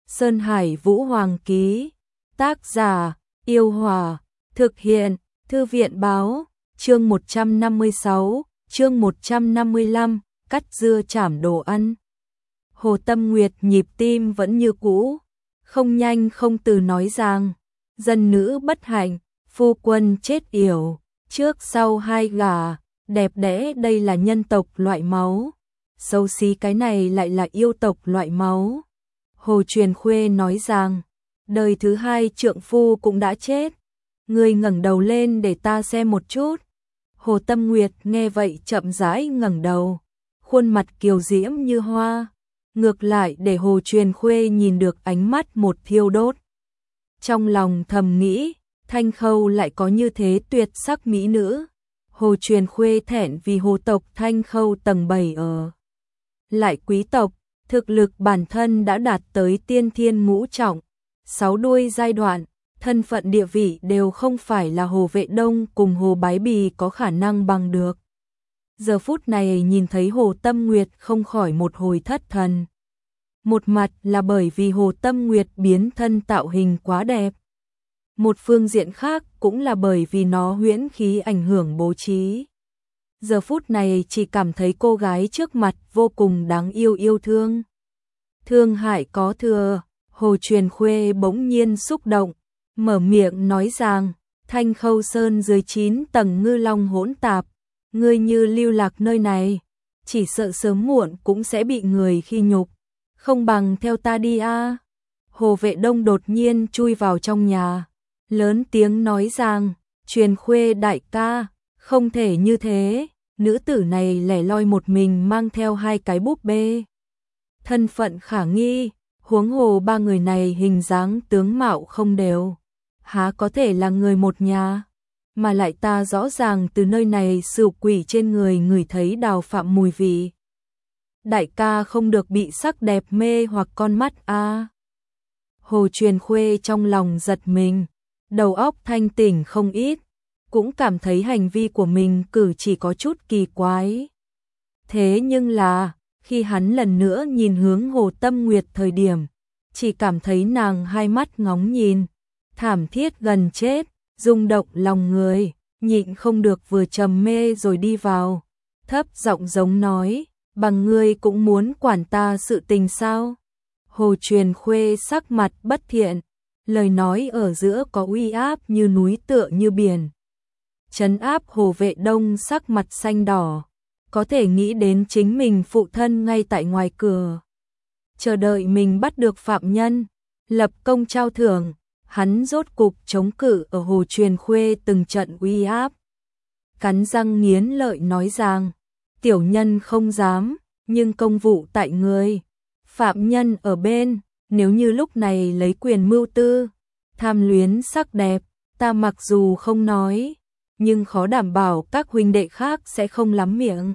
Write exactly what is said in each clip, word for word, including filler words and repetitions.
Sơn Hải Vũ Hoàng ký. Tác giả: Yêu Hòa. Thực hiện: Thư viện báo. Chương một trăm năm mươi sáu, chương một trăm năm mươi lăm, cắt dưa chảm đồ ăn. Hồ Tâm Nguyệt nhịp tim vẫn như cũ, không nhanh không từ nói rằng, dân nữ bất hạnh, phu quân chết yểu, trước sau hai gả, đẹp đẽ đây là nhân tộc loại máu, xấu xí cái này lại là yêu tộc loại máu. Hồ Truyền Khuê nói rằng, đời thứ hai trượng phu cũng đã chết, ngươi ngẩng đầu lên để ta xem một chút. Hồ Tâm Nguyệt nghe vậy chậm rãi ngẩng đầu, khuôn mặt kiều diễm như hoa, ngược lại để Hồ Truyền Khuê nhìn được ánh mắt một thiêu đốt. Trong lòng thầm nghĩ, Thanh Khâu lại có như thế tuyệt sắc mỹ nữ. Hồ Truyền Khuê thẹn vì hồ tộc Thanh Khâu tầng bảy ở lại quý tộc, thực lực bản thân đã đạt tới tiên thiên ngũ trọng, sáu đuôi giai đoạn, thân phận địa vị đều không phải là Hồ Vệ Đông cùng Hồ Bái Bì có khả năng bằng được. Giờ phút này nhìn thấy Hồ Tâm Nguyệt không khỏi một hồi thất thần. Một mặt là bởi vì Hồ Tâm Nguyệt biến thân tạo hình quá đẹp. Một phương diện khác cũng là bởi vì nó huyễn khí ảnh hưởng bố trí. Giờ phút này chỉ cảm thấy cô gái trước mặt vô cùng đáng yêu yêu thương. Thương hại có thừa, Hồ Truyền Khuê bỗng nhiên xúc động, mở miệng nói rằng, Thanh Khâu Sơn dưới chín tầng ngư long hỗn tạp, ngươi như lưu lạc nơi này, chỉ sợ sớm muộn cũng sẽ bị người khi nhục, không bằng theo ta đi a. Hồ Vệ Đông đột nhiên chui vào trong nhà, lớn tiếng nói rằng, Truyền Khuê đại ca, không thể như thế, nữ tử này lẻ loi một mình mang theo hai cái búp bê. Thân phận khả nghi, huống hồ ba người này hình dáng tướng mạo không đều, há có thể là người một nhà, mà lại ta rõ ràng từ nơi này sửu quỷ trên người ngửi thấy đào phạm mùi vị. Đại ca không được bị sắc đẹp mê hoặc con mắt a. Hồ Truyền Khuê trong lòng giật mình, đầu óc thanh tỉnh không ít, cũng cảm thấy hành vi của mình cử chỉ có chút kỳ quái. Thế nhưng là, khi hắn lần nữa nhìn hướng Hồ Tâm Nguyệt thời điểm, chỉ cảm thấy nàng hai mắt ngóng nhìn, thảm thiết gần chết, rung động lòng người, nhịn không được vừa trầm mê rồi đi vào, thấp giọng giống nói, bằng ngươi cũng muốn quản ta sự tình sao? Hồ Truyền Khuê sắc mặt bất thiện, lời nói ở giữa có uy áp như núi tựa như biển. Trấn áp Hồ Vệ Đông sắc mặt xanh đỏ, có thể nghĩ đến chính mình phụ thân ngay tại ngoài cửa, chờ đợi mình bắt được phạm nhân, lập công trao thưởng, hắn rốt cục chống cự ở Hồ Truyền Khuê từng trận uy áp. Cắn răng nghiến lợi nói rằng, tiểu nhân không dám, nhưng công vụ tại người, phạm nhân ở bên, nếu như lúc này lấy quyền mưu tư, tham luyến sắc đẹp, ta mặc dù không nói, nhưng khó đảm bảo các huynh đệ khác sẽ không lắm miệng.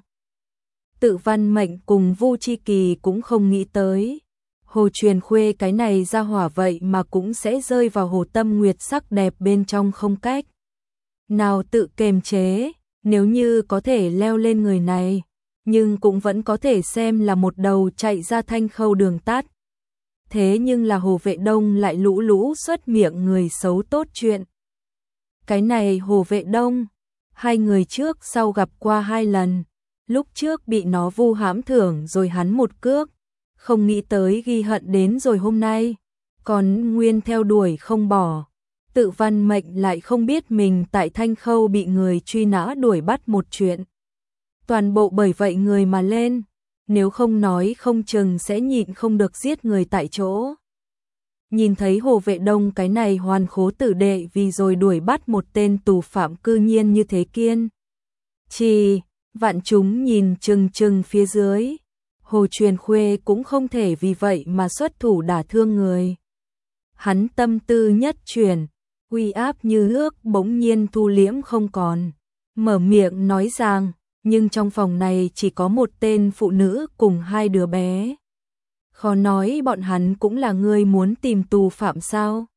Tự Văn Mệnh cùng Vu Chi Kỳ cũng không nghĩ tới, Hồ Truyền Khuê cái này ra hỏa vậy mà cũng sẽ rơi vào Hồ Tâm Nguyệt sắc đẹp bên trong không cách nào tự kềm chế, nếu như có thể leo lên người này, nhưng cũng vẫn có thể xem là một đầu chạy ra Thanh Khâu đường tắt. Thế nhưng là Hồ Vệ Đông lại lũ lũ xuất miệng người xấu tốt chuyện. Cái này Hồ Vệ Đông, hai người trước sau gặp qua hai lần, lúc trước bị nó vu hãm thưởng rồi hắn một cước, không nghĩ tới ghi hận đến rồi hôm nay, còn nguyên theo đuổi không bỏ. Tự Văn Mệnh lại không biết mình tại Thanh Khâu bị người truy nã đuổi bắt một chuyện. Toàn bộ bởi vậy người mà lên, nếu không nói không chừng sẽ nhịn không được giết người tại chỗ. Nhìn thấy Hồ Vệ Đông cái này hoàn khố tử đệ vì rồi đuổi bắt một tên tù phạm cư nhiên như thế kiên. Chỉ, vạn chúng nhìn chừng chừng phía dưới, Hồ Truyền Khuê cũng không thể vì vậy mà xuất thủ đả thương người. Hắn tâm tư nhất chuyển, uy áp như ước bỗng nhiên thu liễm không còn, mở miệng nói rằng, nhưng trong phòng này chỉ có một tên phụ nữ cùng hai đứa bé. Khó nói bọn hắn cũng là người muốn tìm tù phạm sao?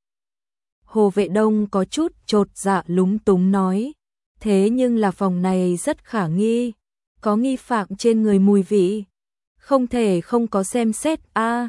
Hồ Vệ Đông có chút chột dạ lúng túng nói, thế nhưng là phòng này rất khả nghi, có nghi phạm trên người mùi vị, không thể không có xem xét a.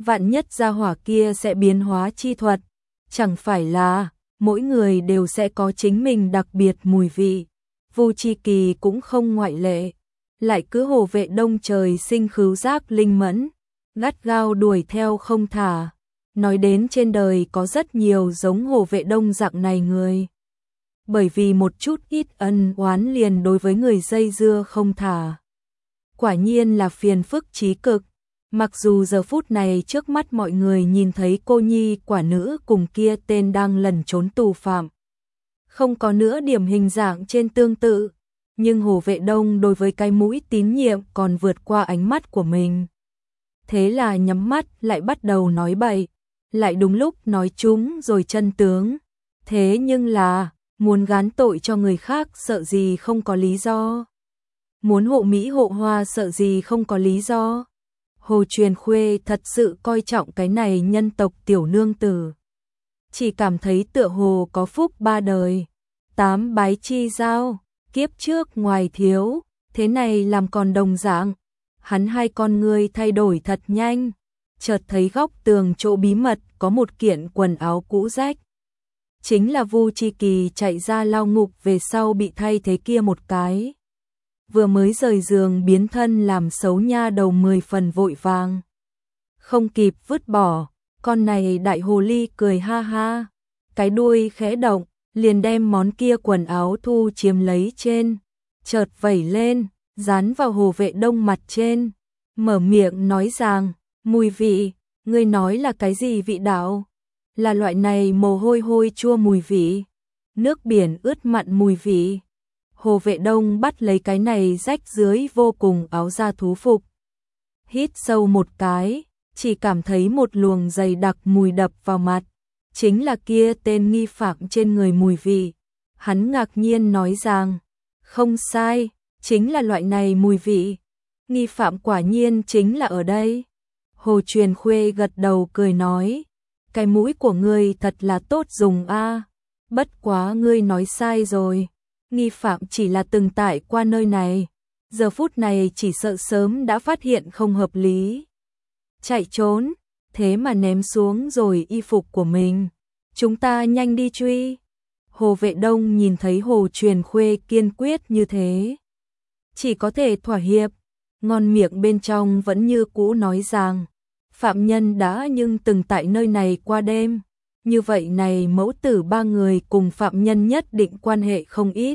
Vạn nhất gia hỏa kia sẽ biến hóa chi thuật, chẳng phải là mỗi người đều sẽ có chính mình đặc biệt mùi vị. Vu Chi Kỳ cũng không ngoại lệ, lại cứ Hồ Vệ Đông trời sinh khứu giác linh mẫn, gắt gao đuổi theo không thả. Nói đến trên đời có rất nhiều giống Hồ Vệ Đông dạng này người. Bởi vì một chút ít ân oán liền đối với người dây dưa không thả. Quả nhiên là phiền phức chí cực. Mặc dù giờ phút này trước mắt mọi người nhìn thấy cô nhi quả nữ cùng kia tên đang lẩn trốn tù phạm. Không có nữa điểm hình dạng trên tương tự, nhưng Hồ Vệ Đông đối với cái mũi tín nhiệm còn vượt qua ánh mắt của mình. Thế là nhắm mắt lại bắt đầu nói bậy, lại đúng lúc nói trúng rồi chân tướng. Thế nhưng là, muốn gán tội cho người khác sợ gì không có lý do. Muốn hộ Mỹ hộ Hoa sợ gì không có lý do. Hồ Truyền Khuê thật sự coi trọng cái này nhân tộc tiểu nương tử. Chỉ cảm thấy tựa hồ có phúc ba đời. Tám bái chi giao, kiếp trước ngoài thiếu, thế này làm còn đồng dạng. Hắn hai con ngươi thay đổi thật nhanh, chợt thấy góc tường chỗ bí mật có một kiện quần áo cũ rách. Chính là Vu Chi Kỳ chạy ra lao ngục về sau bị thay thế kia một cái. Vừa mới rời giường biến thân làm xấu nha đầu mười phần vội vàng. Không kịp vứt bỏ, con này đại hồ ly cười ha ha. Cái đuôi khẽ động, liền đem món kia quần áo thu chiếm lấy trên. Chợt vẩy lên, dán vào Hồ Vệ Đông mặt trên. Mở miệng nói rằng, mùi vị, ngươi nói là cái gì vị đạo? Là loại này mồ hôi hôi chua mùi vị, nước biển ướt mặn mùi vị. Hồ Vệ Đông bắt lấy cái này rách dưới vô cùng áo da thú phục. Hít sâu một cái, chỉ cảm thấy một luồng dày đặc mùi đập vào mặt. Chính là kia tên nghi phạm trên người mùi vị. Hắn ngạc nhiên nói rằng, không sai, chính là loại này mùi vị. Nghi phạm quả nhiên chính là ở đây. Hồ Truyền Khuê gật đầu cười nói, cái mũi của ngươi thật là tốt dùng a. Bất quá ngươi nói sai rồi. Nghi phạm chỉ là từng tại qua nơi này, giờ phút này chỉ sợ sớm đã phát hiện không hợp lý. Chạy trốn, thế mà ném xuống rồi y phục của mình. Chúng ta nhanh đi truy. Hồ Vệ Đông nhìn thấy Hồ Truyền Khuê kiên quyết như thế, chỉ có thể thỏa hiệp, ngon miệng bên trong vẫn như cũ nói rằng, phạm nhân đã nhưng từng tại nơi này qua đêm. Như vậy này mẫu tử ba người cùng phạm nhân nhất định quan hệ không ít.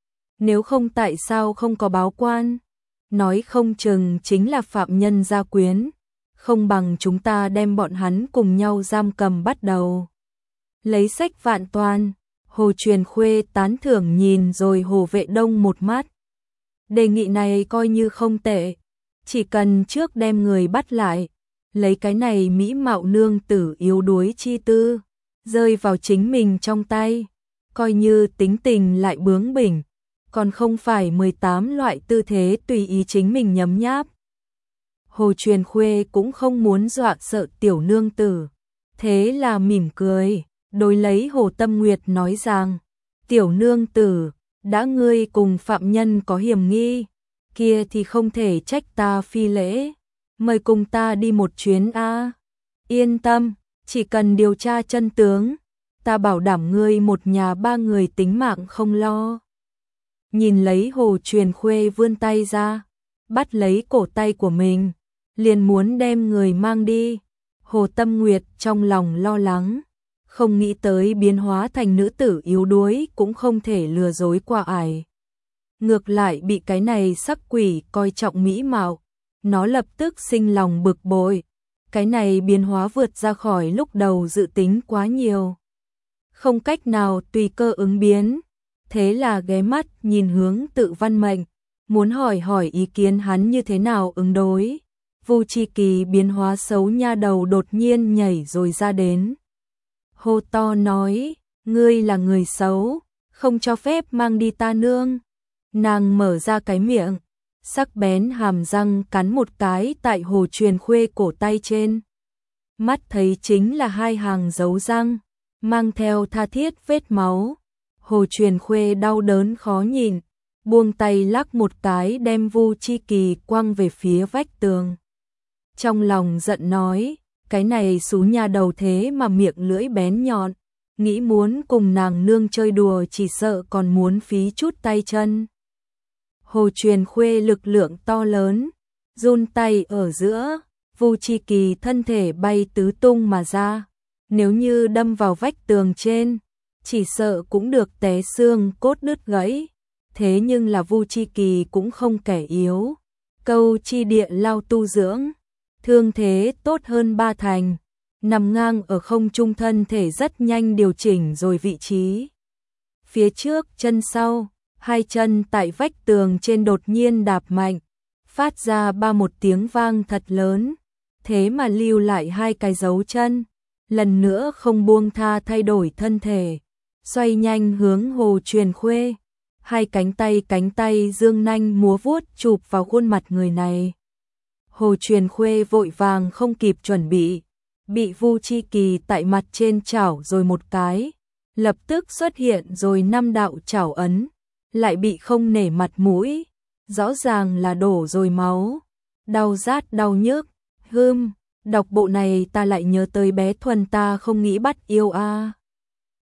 Nếu không tại sao không có báo quan? Nói không chừng chính là phạm nhân gia quyến. Không bằng chúng ta đem bọn hắn cùng nhau giam cầm bắt đầu. Lấy sách vạn toàn, Hồ Truyền Khuê tán thưởng nhìn rồi Hồ Vệ Đông một mắt. Đề nghị này coi như không tệ. Chỉ cần trước đem người bắt lại, lấy cái này mỹ mạo nương tử yếu đuối chi tư, rơi vào chính mình trong tay, coi như tính tình lại bướng bỉnh, còn không phải mười tám loại tư thế tùy ý chính mình nhấm nháp. Hồ Truyền Khuê cũng không muốn dọa sợ tiểu nương tử, thế là mỉm cười, đối lấy Hồ Tâm Nguyệt nói rằng, tiểu nương tử, đã ngươi cùng phạm nhân có hiểm nghi, kia thì không thể trách ta phi lễ, mời cùng ta đi một chuyến a. Yên tâm, chỉ cần điều tra chân tướng, ta bảo đảm ngươi một nhà ba người tính mạng không lo. Nhìn lấy Hồ Truyền Khuê vươn tay ra, bắt lấy cổ tay của mình, liền muốn đem người mang đi. Hồ Tâm Nguyệt trong lòng lo lắng, không nghĩ tới biến hóa thành nữ tử yếu đuối cũng không thể lừa dối qua ải. Ngược lại bị cái này sắc quỷ coi trọng mỹ mạo, nó lập tức sinh lòng bực bội. Cái này biến hóa vượt ra khỏi lúc đầu dự tính quá nhiều. Không cách nào tùy cơ ứng biến, thế là ghé mắt nhìn hướng Tự Văn Mệnh, muốn hỏi hỏi ý kiến hắn như thế nào ứng đối. Vu Chi Kỳ biến hóa xấu nha đầu đột nhiên nhảy rồi ra đến. Hô to nói, ngươi là người xấu, không cho phép mang đi ta nương. Nàng mở ra cái miệng, sắc bén hàm răng cắn một cái tại Hồ Truyền Khuê cổ tay trên. Mắt thấy chính là hai hàng dấu răng, mang theo tha thiết vết máu. Hồ Truyền Khuê đau đớn khó nhìn, buông tay lắc một cái đem Vu Chi Kỳ quăng về phía vách tường. Trong lòng giận nói, cái này xú nhà đầu thế mà miệng lưỡi bén nhọn, nghĩ muốn cùng nàng nương chơi đùa chỉ sợ còn muốn phí chút tay chân. Hồ Truyền Khuê lực lượng to lớn, run tay ở giữa, Vu Chi Kỳ thân thể bay tứ tung mà ra, nếu như đâm vào vách tường trên, chỉ sợ cũng được té xương cốt đứt gãy, thế nhưng là Vu Chi Kỳ cũng không kẻ yếu, câu chi địa lao tu dưỡng, thương thế tốt hơn ba thành, nằm ngang ở không trung thân thể rất nhanh điều chỉnh rồi vị trí. Phía trước chân sau, hai chân tại vách tường trên đột nhiên đạp mạnh, phát ra ba một tiếng vang thật lớn, thế mà lưu lại hai cái dấu chân, lần nữa không buông tha thay đổi thân thể, xoay nhanh hướng Hồ Truyền Khuê, hai cánh tay cánh tay dương nanh múa vuốt chụp vào khuôn mặt người này. Hồ Truyền Khuê vội vàng không kịp chuẩn bị, bị Vu Chi Kỳ tại mặt trên chảo rồi một cái, lập tức xuất hiện rồi năm đạo chảo ấn, lại bị không nể mặt mũi, rõ ràng là đổ rồi máu, đau rát đau nhức, hưm, đọc bộ này ta lại nhớ tới bé Thuần ta không nghĩ bắt yêu a.